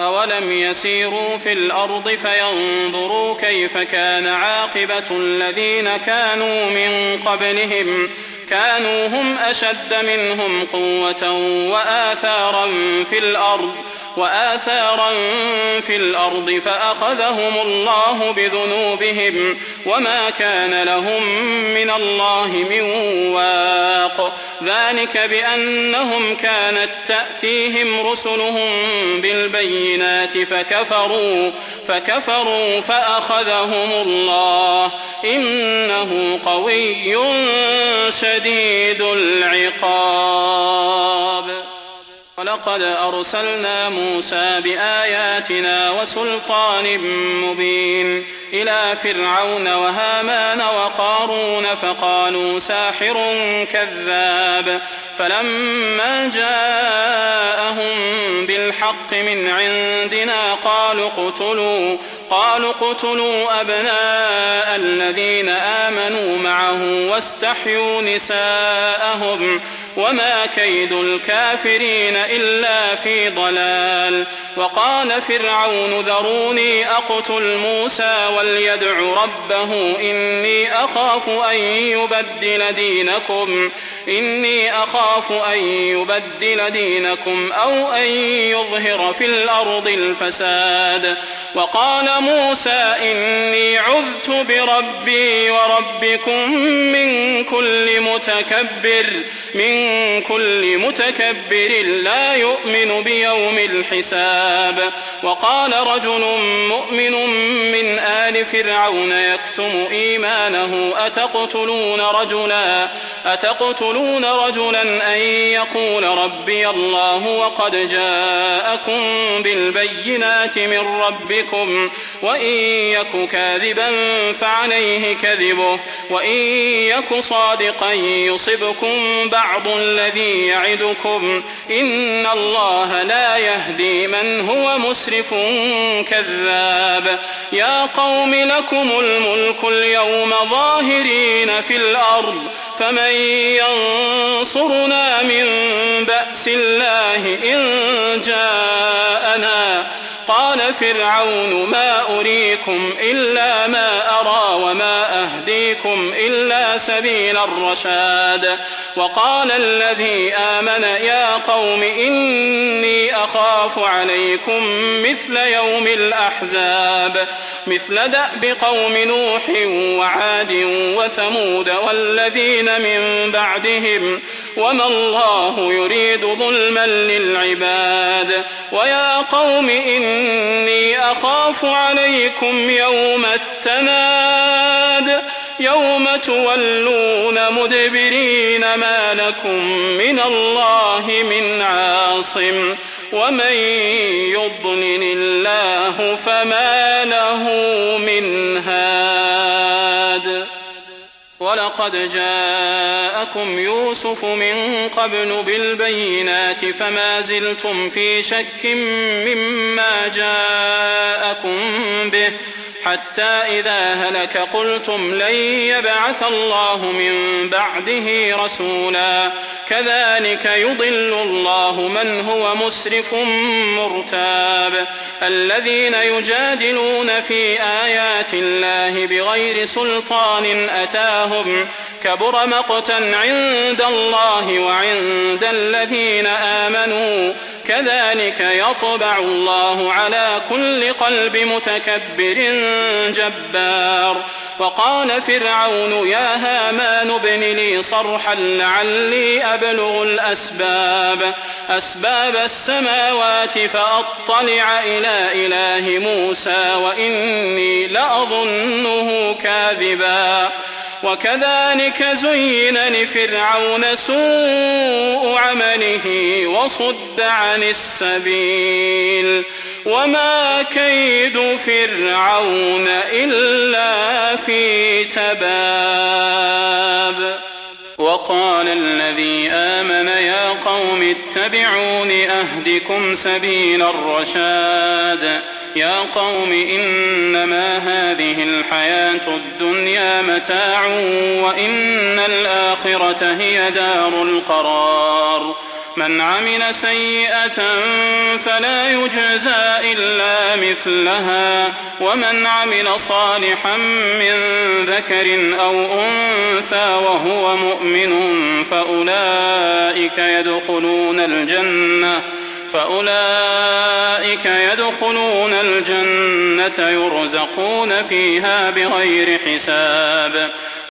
أولم يسيروا في الأرض فينظروا كيف كان عاقبة الذين كانوا من قبلهم كانوا هم أشد منهم قوة وآثارا في الأرض فأخذهم الله بذنوبهم وما كان لهم من الله من واق ذلك بأنهم كانت تأتيهم رسلهم بالبينات فكفروا فأخذهم الله إنه قوي شديد العقاب. ولقد أرسلنا موسى بآياتنا وسلطان مبين إلى فرعون وهامان وقارون فقالوا ساحر كذاب فلما جاءهم بالحق من عندنا قالوا اقتلوا أبناء الذين آمنوا معه واستحيوا نساءهم وما كيد الكافرين إلا في ضلال. وقال فرعون ذروني أقتل موسى وليدع ربه إني أخاف أن يبدل دينكم أو أن يظهر في الأرض الفساد. وقال موسى إني عذت بربي وربكم من كل متكبر لا يؤمن بيوم الحساب. وقال رجل مؤمن من آل فرعون يكتم إيمانه أتقتلون رجلا أن يقول ربي الله وقد جاءكم بالبينات من ربكم وإن يك كاذبا فعليه كذبه وإن يك صادقا يصبكم بعض الذي يعدكم إن الله لا يهدي من هو مسرف كذاب. يا قوم لكم الملك اليوم ظاهرين في الأرض فمن ينصرنا من بأس الله إن جاءنا. قال فرعون ما أريكم إلا ما أرى وما أهديكم إلا سبيل الرشاد. وقال الذي آمن يا قوم إني أخاف عليكم مثل يوم الأحزاب مثل دأب قوم نوح وعاد وثمود والذين من بعدهم وما الله يريد ظلما للعباد. ويا قوم إني أخاف عليكم يوم التناد يوم تولون مدبرين ما لكم من الله من عاصم ومن يضلل الله فما له من هاد. ولقد جاءكم يوسف من قبل بالبينات فما زلتم في شك مما جاءكم به حتى إذا هلك قلتم لن يبعث الله من بعده رسولا كذلك يضل الله من هو مسرف مرتاب. الذين يجادلون في آيات الله بغير سلطان أتاهم كبر مقتا عند الله وعند الذين آمنوا كذلك يطبع الله على كل قلب متكبر جبار. وقال فرعون يا هامان ابن لي صرحا لعلي أبلغ أسباب السماوات فأطلع إلى إله موسى وإني لأظنه كاذبا. وكذلك زين لفرعون سوء عمله وصد عن السبيل وما كيد فرعون إلا في تباب. وقال الذي آمن يا قوم اتبعون أهدكم سبيل الرشاد. يا قوم إنما هذه الحياة الدنيا متاع وإن الآخرة هي دار القرار. من عمل سيئة فلا يجزى إلا مثلها ومن عمل صالحا من ذكر أو أنثى وهو مؤمن فأولئك يدخلون الجنة يرزقون فيها بغير حساب